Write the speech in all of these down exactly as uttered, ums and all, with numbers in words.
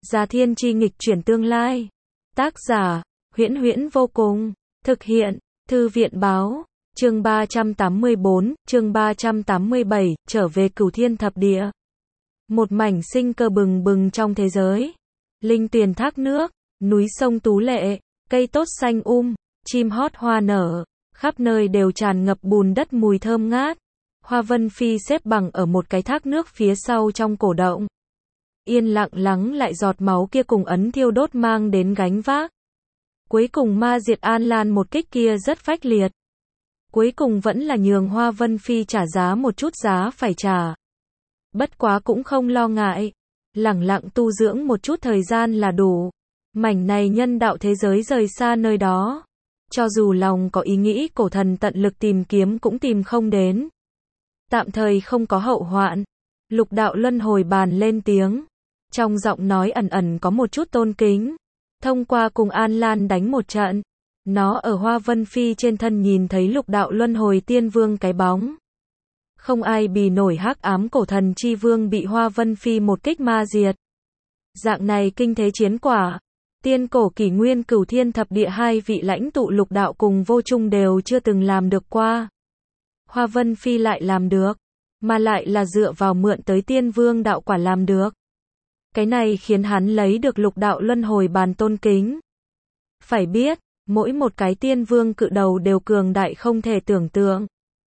Gia Thiên chi nghịch chuyển tương lai. Tác giả, Huyễn Huyễn vô cùng. Thực hiện, Thư viện báo. Chương ba trăm tám mươi bốn, chương ba trăm tám mươi bảy, trở về Cửu Thiên Thập Địa. Một mảnh sinh cơ bừng bừng trong thế giới. Linh tuyền thác nước, núi sông tú lệ, cây tốt xanh um, chim hót hoa nở, khắp nơi đều tràn ngập bùn đất mùi thơm ngát. Hoa Vân Phi xếp bằng ở một cái thác nước phía sau trong cổ động. Yên lặng lắng lại giọt máu kia cùng ấn thiêu đốt mang đến gánh vác. Cuối cùng ma diệt An Lan một kích kia rất phách liệt. Cuối cùng vẫn là nhường Hoa Vân Phi trả giá một chút giá phải trả. Bất quá cũng không lo ngại. Lẳng lặng tu dưỡng một chút thời gian là đủ. Mảnh này nhân đạo thế giới rời xa nơi đó. Cho dù lòng có ý nghĩ cổ thần tận lực tìm kiếm cũng tìm không đến. Tạm thời không có hậu hoạn. Lục đạo luân hồi bàn lên tiếng. Trong giọng nói ẩn ẩn có một chút tôn kính. Thông qua cùng An Lan đánh một trận. Nó ở Hoa Vân Phi trên thân nhìn thấy lục đạo luân hồi tiên vương cái bóng. Không ai bì nổi hắc ám cổ thần chi vương bị Hoa Vân Phi một kích ma diệt. Dạng này kinh thế chiến quả. Tiên cổ kỷ nguyên Cửu Thiên Thập Địa hai vị lãnh tụ lục đạo cùng vô trung đều chưa từng làm được qua. Hoa Vân Phi lại làm được. Mà lại là dựa vào mượn tới tiên vương đạo quả làm được. Cái này khiến hắn lấy được lục đạo luân hồi bàn tôn kính. Phải biết, mỗi một cái tiên vương cự đầu đều cường đại không thể tưởng tượng.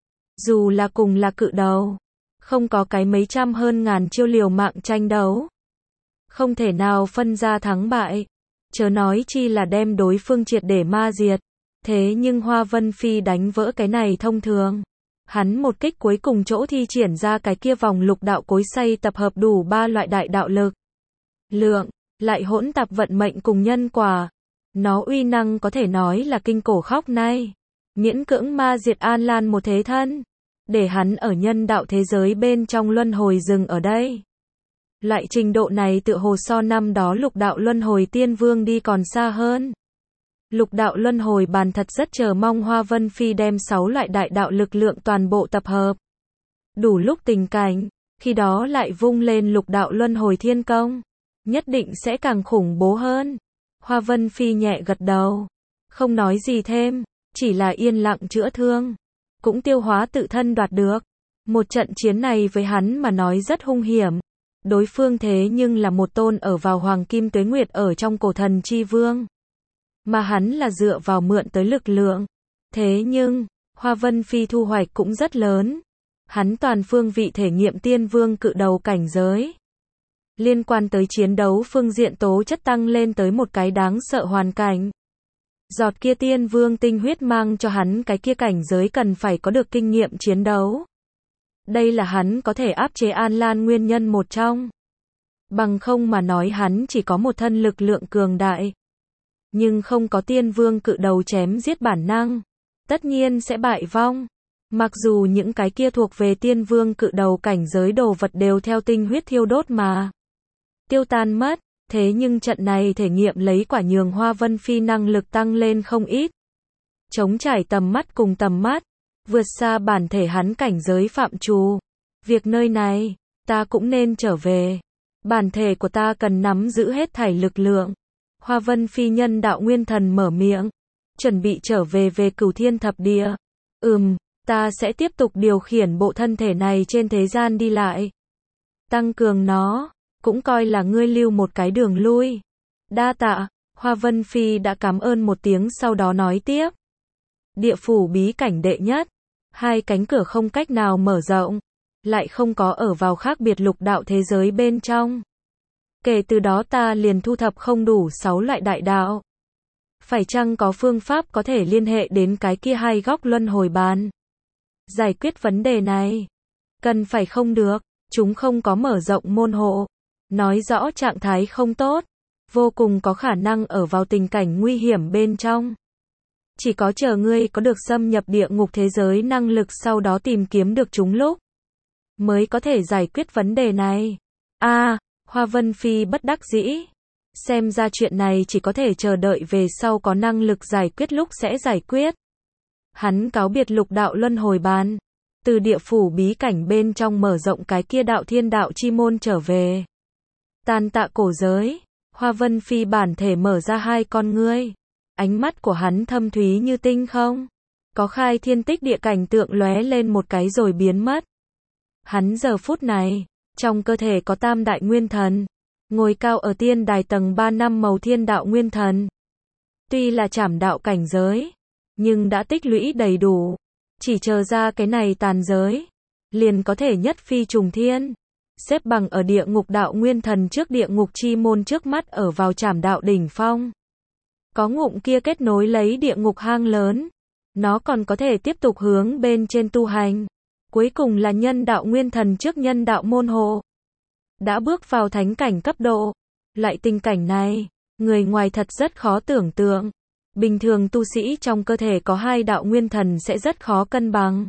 Dù là cùng là cự đầu, không có cái mấy trăm hơn ngàn chiêu liều mạng tranh đấu. Không thể nào phân ra thắng bại. Chớ nói chi là đem đối phương triệt để ma diệt. Thế nhưng Hoa Vân Phi đánh vỡ cái này thông thường. Hắn một kích cuối cùng chỗ thi triển ra cái kia vòng lục đạo cối xay tập hợp đủ ba loại đại đạo lực. Lượng, lại hỗn tạp vận mệnh cùng nhân quả. Nó uy năng có thể nói là kinh cổ khóc nay. Miễn cưỡng ma diệt An Lan một thế thân. Để hắn ở nhân đạo thế giới bên trong luân hồi dừng ở đây. Loại trình độ này tựa hồ so năm đó lục đạo luân hồi tiên vương đi còn xa hơn. Lục đạo luân hồi bàn thật rất chờ mong Hoa Vân Phi đem sáu loại đại đạo lực lượng toàn bộ tập hợp. Đủ lúc tình cảnh, khi đó lại vung lên lục đạo luân hồi thiên công. Nhất định sẽ càng khủng bố hơn. Hoa Vân Phi nhẹ gật đầu. Không nói gì thêm, chỉ là yên lặng chữa thương. Cũng tiêu hóa tự thân đoạt được. Một trận chiến này với hắn mà nói rất hung hiểm. Đối phương thế nhưng là một tôn ở vào Hoàng Kim Tuế Nguyệt ở trong cổ thần chi vương. Mà hắn là dựa vào mượn tới lực lượng. Thế nhưng, Hoa Vân Phi thu hoạch cũng rất lớn. Hắn toàn phương vị thể nghiệm tiên vương cự đầu cảnh giới. Liên quan tới chiến đấu phương diện tố chất tăng lên tới một cái đáng sợ hoàn cảnh. Giọt kia tiên vương tinh huyết mang cho hắn cái kia cảnh giới cần phải có được kinh nghiệm chiến đấu. Đây là hắn có thể áp chế An Lan nguyên nhân một trong. Bằng không mà nói hắn chỉ có một thân lực lượng cường đại. Nhưng không có tiên vương cự đầu chém giết bản năng. Tất nhiên sẽ bại vong. Mặc dù những cái kia thuộc về tiên vương cự đầu cảnh giới đồ vật đều theo tinh huyết thiêu đốt mà tiêu tan mất, thế nhưng trận này thể nghiệm lấy quả nhường Hoa Vân Phi năng lực tăng lên không ít. Chống trải tầm mắt cùng tầm mắt, vượt xa bản thể hắn cảnh giới phạm trù. Việc nơi này, ta cũng nên trở về. Bản thể của ta cần nắm giữ hết thảy lực lượng. Hoa Vân Phi nhân đạo nguyên thần mở miệng, chuẩn bị trở về về Cửu Thiên Thập Địa. Ừm, ta sẽ tiếp tục điều khiển bộ thân thể này trên thế gian đi lại. Tăng cường nó. Cũng coi là ngươi lưu một cái đường lui. Đa tạ, Hoa Vân Phi đã cảm ơn một tiếng sau đó nói tiếp. Địa phủ bí cảnh đệ nhất. Hai cánh cửa không cách nào mở rộng. Lại không có ở vào khác biệt lục đạo thế giới bên trong. Kể từ đó ta liền thu thập không đủ sáu loại đại đạo. Phải chăng có phương pháp có thể liên hệ đến cái kia hai góc luân hồi bàn? Giải quyết vấn đề này. Cần phải không được, chúng không có mở rộng môn hộ. Nói rõ trạng thái không tốt, vô cùng có khả năng ở vào tình cảnh nguy hiểm bên trong. Chỉ có chờ ngươi có được xâm nhập địa ngục thế giới năng lực sau đó tìm kiếm được chúng lúc, mới có thể giải quyết vấn đề này. A, à, Hoa Vân Phi bất đắc dĩ. Xem ra chuyện này chỉ có thể chờ đợi về sau có năng lực giải quyết lúc sẽ giải quyết. Hắn cáo biệt lục đạo luân hồi bàn. Từ địa phủ bí cảnh bên trong mở rộng cái kia đạo thiên đạo chi môn trở về. Tàn tạ cổ giới, Hoa Vân Phi bản thể mở ra hai con ngươi. Ánh mắt của hắn thâm thúy như tinh không. Có khai thiên tích địa cảnh tượng lóe lên một cái rồi biến mất. Hắn giờ phút này, trong cơ thể có tam đại nguyên thần. Ngồi cao ở tiên đài tầng ba năm màu thiên đạo nguyên thần. Tuy là trảm đạo cảnh giới, nhưng đã tích lũy đầy đủ. Chỉ chờ ra cái này tàn giới, liền có thể nhất phi trùng thiên. Xếp bằng ở địa ngục đạo nguyên thần trước địa ngục chi môn trước mắt ở vào trảm đạo đỉnh phong. Có ngụm kia kết nối lấy địa ngục hang lớn. Nó còn có thể tiếp tục hướng bên trên tu hành. Cuối cùng là nhân đạo nguyên thần trước nhân đạo môn hộ. Đã bước vào thánh cảnh cấp độ. Loại tình cảnh này, người ngoài thật rất khó tưởng tượng. Bình thường tu sĩ trong cơ thể có hai đạo nguyên thần sẽ rất khó cân bằng.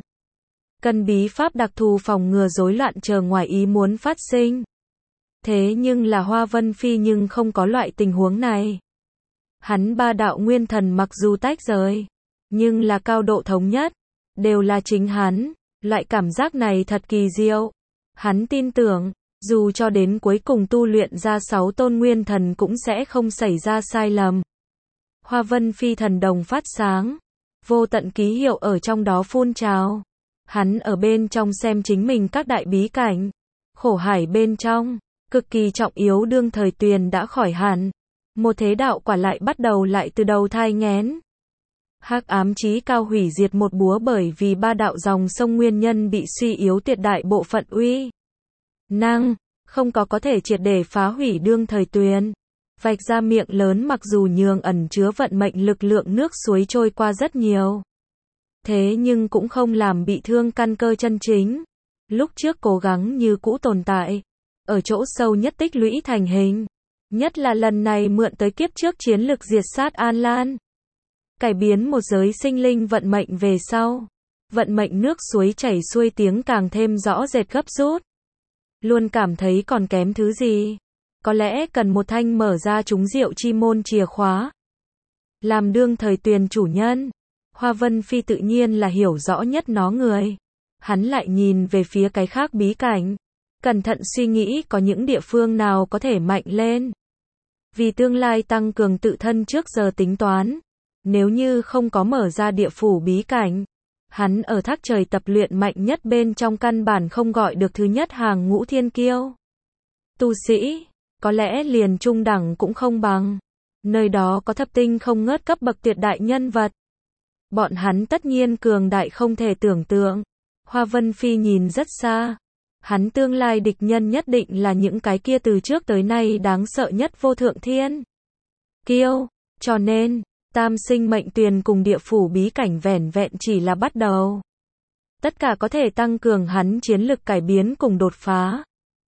Cần bí pháp đặc thù phòng ngừa rối loạn chờ ngoài ý muốn phát sinh. Thế nhưng là Hoa Vân Phi nhưng không có loại tình huống này. Hắn ba đạo nguyên thần mặc dù tách rời, nhưng là cao độ thống nhất, đều là chính hắn. Loại cảm giác này thật kỳ diệu. Hắn tin tưởng, dù cho đến cuối cùng tu luyện ra sáu tôn nguyên thần cũng sẽ không xảy ra sai lầm. Hoa Vân Phi thần đồng phát sáng, vô tận ký hiệu ở trong đó phun trào. Hắn ở bên trong xem chính mình các đại bí cảnh, khổ hải bên trong, cực kỳ trọng yếu đương thời tuyền đã khỏi hẳn. Một thế đạo quả lại bắt đầu lại từ đầu thai nghén. Hắc ám chí cao hủy diệt một búa bởi vì ba đạo dòng sông nguyên nhân bị suy yếu tuyệt đại bộ phận uy năng, không có có thể triệt để phá hủy đương thời tuyền. Vạch ra miệng lớn mặc dù nhường ẩn chứa vận mệnh lực lượng nước suối trôi qua rất nhiều. Thế nhưng cũng không làm bị thương căn cơ chân chính. Lúc trước cố gắng như cũ tồn tại. Ở chỗ sâu nhất tích lũy thành hình. Nhất là lần này mượn tới kiếp trước chiến lực diệt sát An Lan. Cải biến một giới sinh linh vận mệnh về sau. Vận mệnh nước suối chảy xuôi tiếng càng thêm rõ rệt gấp rút. Luôn cảm thấy còn kém thứ gì. Có lẽ cần một thanh mở ra chúng diệu chi môn chìa khóa. Làm đương thời tuyền chủ nhân. Hoa Vân Phi tự nhiên là hiểu rõ nhất nó người. Hắn lại nhìn về phía cái khác bí cảnh. Cẩn thận suy nghĩ có những địa phương nào có thể mạnh lên. Vì tương lai tăng cường tự thân trước giờ tính toán. Nếu như không có mở ra địa phủ bí cảnh. Hắn ở thác trời tập luyện mạnh nhất bên trong căn bản không gọi được thứ nhất hàng ngũ thiên kiêu. Tu sĩ, có lẽ liền trung đẳng cũng không bằng. Nơi đó có thập tinh không ngớt cấp bậc tuyệt đại nhân vật. Bọn hắn tất nhiên cường đại không thể tưởng tượng. Hoa Vân Phi nhìn rất xa. Hắn tương lai địch nhân nhất định là những cái kia từ trước tới nay đáng sợ nhất vô thượng thiên kiêu. Cho nên, tam sinh mệnh tuyền cùng địa phủ bí cảnh vẻn vẹn chỉ là bắt đầu. Tất cả có thể tăng cường hắn chiến lực cải biến cùng đột phá.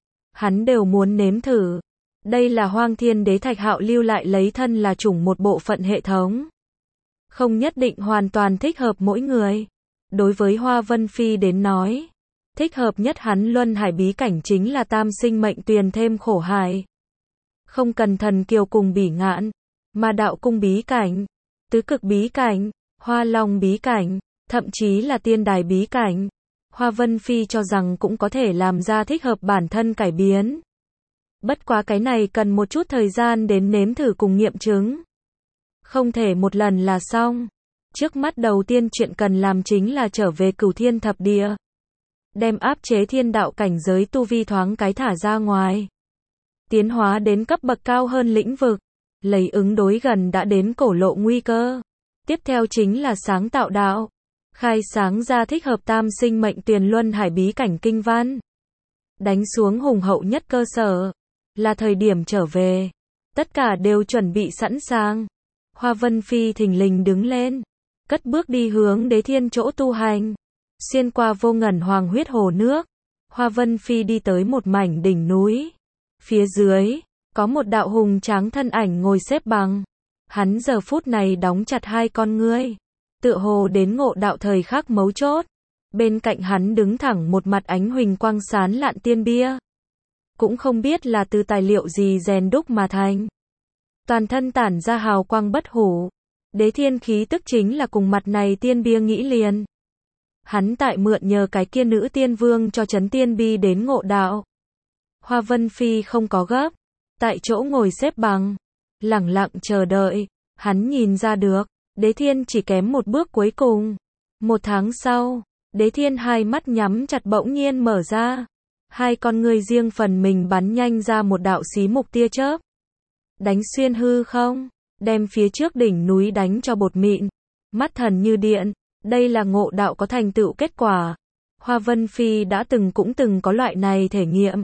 Hắn đều muốn nếm thử. Đây là Hoang Thiên Đế Thạch Hạo lưu lại lấy thân là chủng một bộ phận hệ thống. Không nhất định hoàn toàn thích hợp mỗi người. Đối với Hoa Vân Phi đến nói, thích hợp nhất hắn luân hải bí cảnh chính là tam sinh mệnh tuyền thêm khổ hải. Không cần thần kiều cùng bỉ ngạn, mà đạo cung bí cảnh, tứ cực bí cảnh, hoa long bí cảnh, thậm chí là tiên đài bí cảnh. Hoa Vân Phi cho rằng cũng có thể làm ra thích hợp bản thân cải biến. Bất quá cái này cần một chút thời gian đến nếm thử cùng nghiệm chứng. Không thể một lần là xong. Trước mắt đầu tiên chuyện cần làm chính là trở về Cửu Thiên Thập Địa. Đem áp chế thiên đạo cảnh giới tu vi thoáng cái thả ra ngoài. Tiến hóa đến cấp bậc cao hơn lĩnh vực. Lấy ứng đối gần đã đến cổ lộ nguy cơ. Tiếp theo chính là sáng tạo đạo. Khai sáng ra thích hợp tam sinh mệnh tuyền luân hải bí cảnh kinh văn. Đánh xuống hùng hậu nhất cơ sở. Là thời điểm trở về. Tất cả đều chuẩn bị sẵn sàng. Hoa Vân Phi thình lình đứng lên. Cất bước đi hướng Đế Thiên chỗ tu hành. Xuyên qua vô ngần hoàng huyết hồ nước. Hoa Vân Phi đi tới một mảnh đỉnh núi. Phía dưới, có một đạo hùng tráng thân ảnh ngồi xếp bằng. Hắn giờ phút này đóng chặt hai con ngươi. Tựa hồ đến ngộ đạo thời khắc mấu chốt. Bên cạnh hắn đứng thẳng một mặt ánh huỳnh quang sán lạn tiên bia. Cũng không biết là từ tài liệu gì rèn đúc mà thành. Toàn thân tản ra hào quang bất hủ. Đế Thiên khí tức chính là cùng mặt này tiên bia nghĩ liền. Hắn tại mượn nhờ cái kia nữ tiên vương cho chấn tiên bi đến ngộ đạo. Hoa Vân Phi không có gấp. tại chỗ ngồi xếp bằng, lẳng lặng chờ đợi. Hắn nhìn ra được, Đế Thiên chỉ kém một bước cuối cùng. Một tháng sau, Đế Thiên hai mắt nhắm chặt bỗng nhiên mở ra. Hai con người riêng phần mình bắn nhanh ra một đạo xí mục tia chớp. Đánh xuyên hư không, đem phía trước đỉnh núi đánh cho bột mịn. Mắt thần như điện, đây là ngộ đạo có thành tựu kết quả. Hoa Vân Phi đã từng cũng từng có loại này thể nghiệm.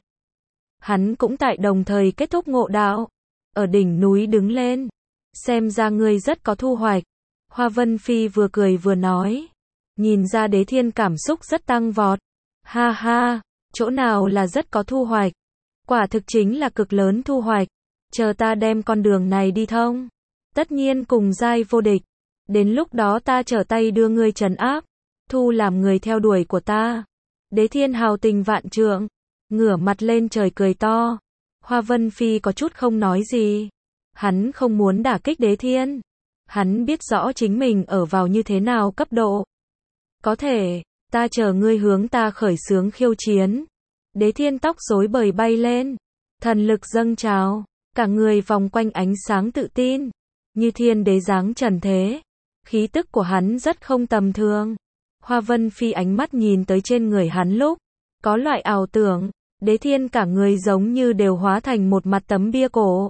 Hắn cũng tại đồng thời kết thúc ngộ đạo. Ở đỉnh núi đứng lên. Xem ra ngươi rất có thu hoạch. Hoa Vân Phi vừa cười vừa nói. Nhìn ra Đế Thiên cảm xúc rất tăng vọt. Ha ha, chỗ nào là rất có thu hoạch. Quả thực chính là cực lớn thu hoạch. Chờ ta đem con đường này đi thông. Tất nhiên cùng giai vô địch. Đến lúc đó ta trở tay đưa ngươi trấn áp. Thu làm người theo đuổi của ta. Đế Thiên hào tình vạn trượng. Ngửa mặt lên trời cười to. Hoa Vân Phi có chút không nói gì. Hắn không muốn đả kích Đế Thiên. Hắn biết rõ chính mình ở vào như thế nào cấp độ. Có thể, ta chờ ngươi hướng ta khởi xướng khiêu chiến. Đế Thiên tóc rối bời bay lên. Thần lực dâng trào. Cả người vòng quanh ánh sáng tự tin. Như thiên đế dáng trần thế. Khí tức của hắn rất không tầm thường. Hoa Vân Phi ánh mắt nhìn tới trên người hắn lúc. Có loại ảo tưởng. Đế Thiên cả người giống như đều hóa thành một mặt tấm bia cổ.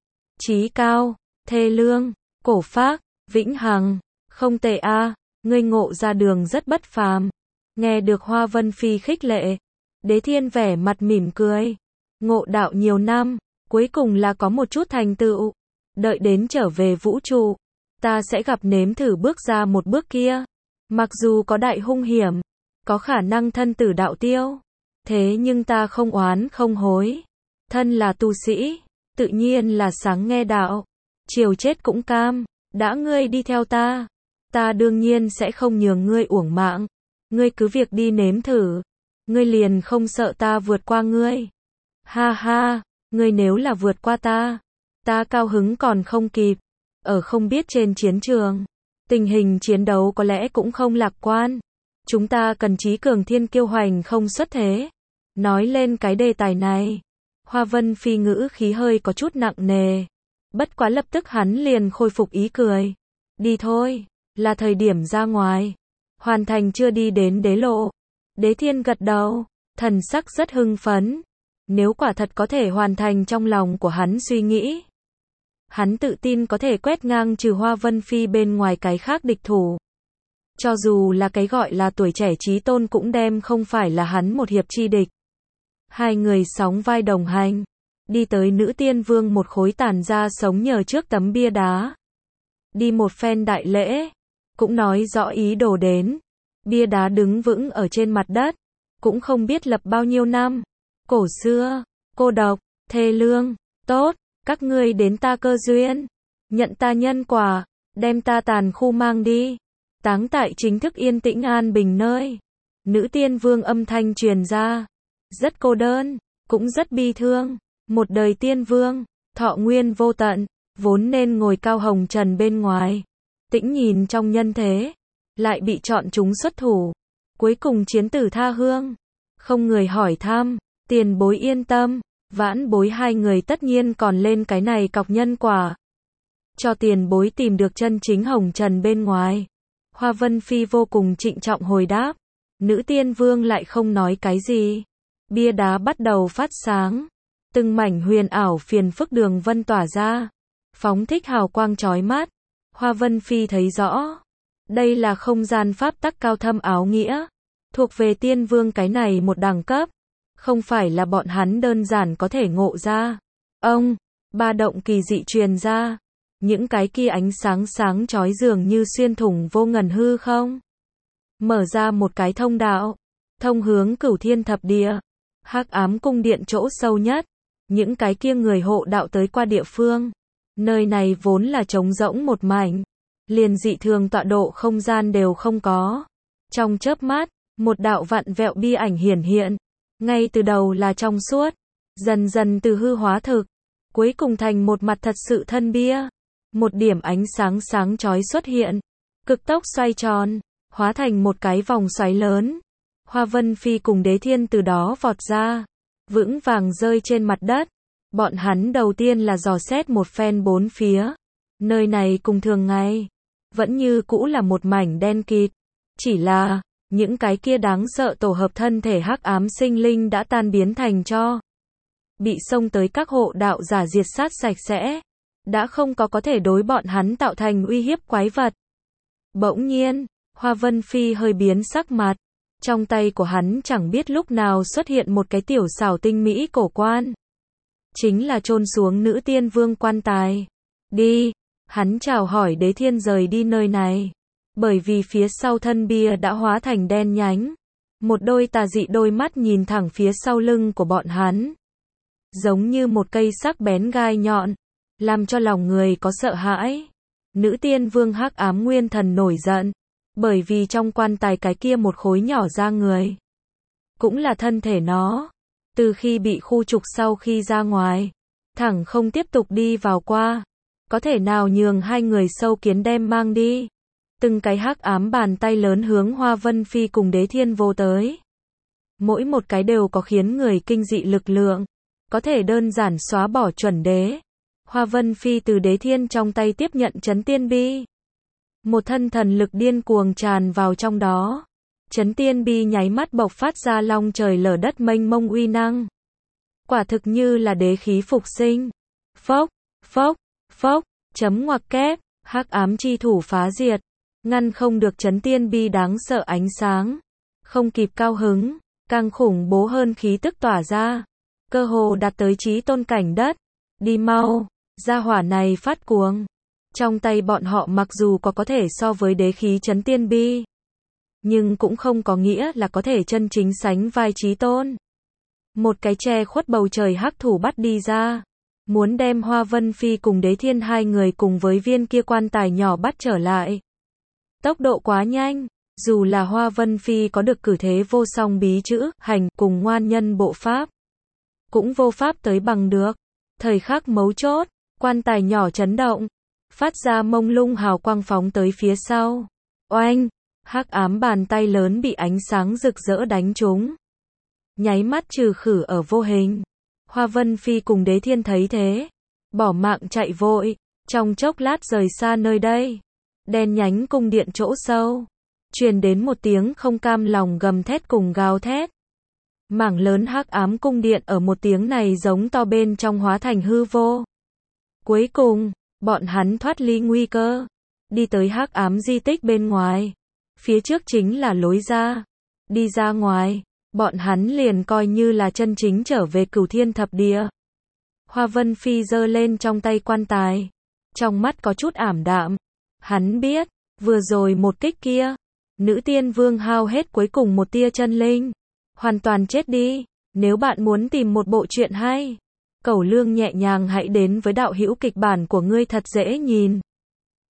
Chí cao, thê lương, cổ phác, vĩnh hằng. Không tệ a, à, ngươi ngộ ra đường rất bất phàm. Nghe được Hoa Vân Phi khích lệ. Đế Thiên vẻ mặt mỉm cười. Ngộ đạo nhiều năm, cuối cùng là có một chút thành tựu. Đợi đến trở về vũ trụ, ta sẽ gặp nếm thử bước ra một bước kia. Mặc dù có đại hung hiểm, có khả năng thân tử đạo tiêu. Thế nhưng ta không oán không hối. Thân là tu sĩ, tự nhiên là sáng nghe đạo. Chiều chết cũng cam. Đã ngươi đi theo ta, ta đương nhiên sẽ không nhường ngươi uổng mạng. Ngươi cứ việc đi nếm thử. Ngươi liền không sợ ta vượt qua ngươi. Ha ha, ngươi nếu là vượt qua ta, ta cao hứng còn không kịp. Ở không biết trên chiến trường, tình hình chiến đấu có lẽ cũng không lạc quan. Chúng ta cần trí cường thiên kiêu hoành không xuất thế. Nói lên cái đề tài này, Hoa Vân Phi ngữ khí hơi có chút nặng nề. Bất quá lập tức hắn liền khôi phục ý cười. Đi thôi, là thời điểm ra ngoài. Hoàn thành chưa đi đến đế lộ. Đế Thiên gật đầu, thần sắc rất hưng phấn. Nếu quả thật có thể hoàn thành trong lòng của hắn suy nghĩ, hắn tự tin có thể quét ngang trừ Hoa Vân Phi bên ngoài cái khác địch thủ. Cho dù là cái gọi là tuổi trẻ chí tôn cũng đem không phải là hắn một hiệp chi địch. Hai người sóng vai đồng hành, đi tới Nữ Tiên Vương một khối tàn ra sống nhờ trước tấm bia đá. Đi một phen đại lễ, cũng nói rõ ý đồ đến. Bia đá đứng vững ở trên mặt đất, cũng không biết lập bao nhiêu năm. Cổ xưa, cô độc, thê lương, tốt, các ngươi đến ta cơ duyên. Nhận ta nhân quả, đem ta tàn khu mang đi. Táng tại chính thức yên tĩnh an bình nơi. Nữ Tiên Vương âm thanh truyền ra. Rất cô đơn, cũng rất bi thương. Một đời tiên vương, thọ nguyên vô tận, vốn nên ngồi cao hồng trần bên ngoài. Tĩnh nhìn trong nhân thế, lại bị chọn chúng xuất thủ. Cuối cùng chiến tử tha hương. Không người hỏi thăm, tiền bối yên tâm. Vãn bối hai người tất nhiên còn lên cái này cọc nhân quả. Cho tiền bối tìm được chân chính hồng trần bên ngoài. Hoa Vân Phi vô cùng trịnh trọng hồi đáp. Nữ Tiên Vương lại không nói cái gì. Bia đá bắt đầu phát sáng. Từng mảnh huyền ảo phiền phức đường vân tỏa ra. Phóng thích hào quang chói mắt. Hoa Vân Phi thấy rõ. Đây là không gian pháp tắc cao thâm áo nghĩa. Thuộc về Tiên Vương cái này một đẳng cấp. Không phải là bọn hắn đơn giản có thể ngộ ra. Ông, ba động kỳ dị truyền ra. Những cái kia ánh sáng sáng chói dường như xuyên thủng vô ngần hư không. Mở ra một cái thông đạo. Thông hướng cửu thiên thập địa. Hắc ám cung điện chỗ sâu nhất. Những cái kia người hộ đạo tới qua địa phương. Nơi này vốn là trống rỗng một mảnh. Liền dị thường tọa độ không gian đều không có. Trong chớp mắt, một đạo vặn vẹo bi ảnh hiển hiện. Ngay từ đầu là trong suốt. Dần dần từ hư hóa thực. Cuối cùng thành một mặt thật sự thân bia. Một điểm ánh sáng sáng chói xuất hiện. Cực tốc xoay tròn. Hóa thành một cái vòng xoáy lớn. Hoa Vân Phi cùng Đế Thiên từ đó vọt ra. Vững vàng rơi trên mặt đất. Bọn hắn đầu tiên là dò xét một phen bốn phía. Nơi này cùng thường ngày, vẫn như cũ là một mảnh đen kịt. Chỉ là, những cái kia đáng sợ tổ hợp thân thể hắc ám sinh linh đã tan biến thành tro. Bị xông tới các hộ đạo giả diệt sát sạch sẽ. Đã không có có thể đối bọn hắn tạo thành uy hiếp quái vật. Bỗng nhiên, Hoa Vân Phi hơi biến sắc mặt. Trong tay của hắn chẳng biết lúc nào xuất hiện một cái tiểu xảo tinh mỹ cổ quan. Chính là chôn xuống nữ tiên vương quan tài. Đi, hắn chào hỏi Đế Thiên rời đi nơi này. Bởi vì phía sau thân bia đã hóa thành đen nhánh. Một đôi tà dị đôi mắt nhìn thẳng phía sau lưng của bọn hắn. Giống như một cây sắc bén gai nhọn. Làm cho lòng người có sợ hãi. Nữ tiên vương hắc ám nguyên thần nổi giận. Bởi vì trong quan tài cái kia một khối nhỏ da người. Cũng là thân thể nó. Từ khi bị khu trục sau khi ra ngoài. Thẳng không tiếp tục đi vào qua. Có thể nào nhường hai người sâu kiến đem mang đi. Từng cái hắc ám bàn tay lớn hướng Hoa Vân Phi cùng Đế Thiên vô tới. Mỗi một cái đều có khiến người kinh dị lực lượng. Có thể đơn giản xóa bỏ chuẩn đế. Hoa Vân Phi từ Đế Thiên trong tay tiếp nhận chấn tiên bi. Một thân thần lực điên cuồng tràn vào trong đó. Chấn tiên bi nháy mắt bộc phát ra long trời lở đất mênh mông uy năng. Quả thực như là đế khí phục sinh. Phốc, phốc, phốc, chấm ngoặc kép, hắc ám chi thủ phá diệt. Ngăn không được chấn tiên bi đáng sợ ánh sáng. Không kịp cao hứng, càng khủng bố hơn khí tức tỏa ra. Cơ hồ đạt tới chí tôn cảnh đất. Đi mau, gia hỏa này phát cuồng. Trong tay bọn họ mặc dù có có thể so với đế khí chấn tiên bi. Nhưng cũng không có nghĩa là có thể chân chính sánh vai chí tôn. Một cái che khuất bầu trời hắc thủ bắt đi ra. Muốn đem Hoa Vân Phi cùng Đế Thiên hai người cùng với viên kia quan tài nhỏ bắt trở lại. Tốc độ quá nhanh. Dù là Hoa Vân Phi có được cử thế vô song bí chữ, hành, cùng ngoan nhân bộ pháp. Cũng vô pháp tới bằng được. Thời khắc mấu chốt, quan tài nhỏ chấn động. Phát ra mông lung hào quang phóng tới phía sau. Oanh, hắc ám bàn tay lớn bị ánh sáng rực rỡ đánh trúng. Nháy mắt trừ khử ở vô hình. Hoa Vân Phi cùng Đế Thiên thấy thế. Bỏ mạng chạy vội. Trong chốc lát rời xa nơi đây. Đen nhánh cung điện chỗ sâu. Truyền đến một tiếng không cam lòng gầm thét cùng gào thét. Mảng lớn hắc ám cung điện ở một tiếng này giống to bên trong hóa thành hư vô. Cuối cùng, bọn hắn thoát ly nguy cơ. Đi tới hắc ám di tích bên ngoài. Phía trước chính là lối ra. Đi ra ngoài, bọn hắn liền coi như là chân chính trở về Cửu Thiên Thập Địa. Hoa Vân Phi giơ lên trong tay quan tài. Trong mắt có chút ảm đạm. Hắn biết, vừa rồi một kích kia. Nữ tiên vương hao hết cuối cùng một tia chân linh. Hoàn toàn chết đi. Nếu bạn muốn tìm một bộ truyện hay. Cẩu Lương nhẹ nhàng hãy đến với đạo hữu kịch bản của ngươi thật dễ nhìn.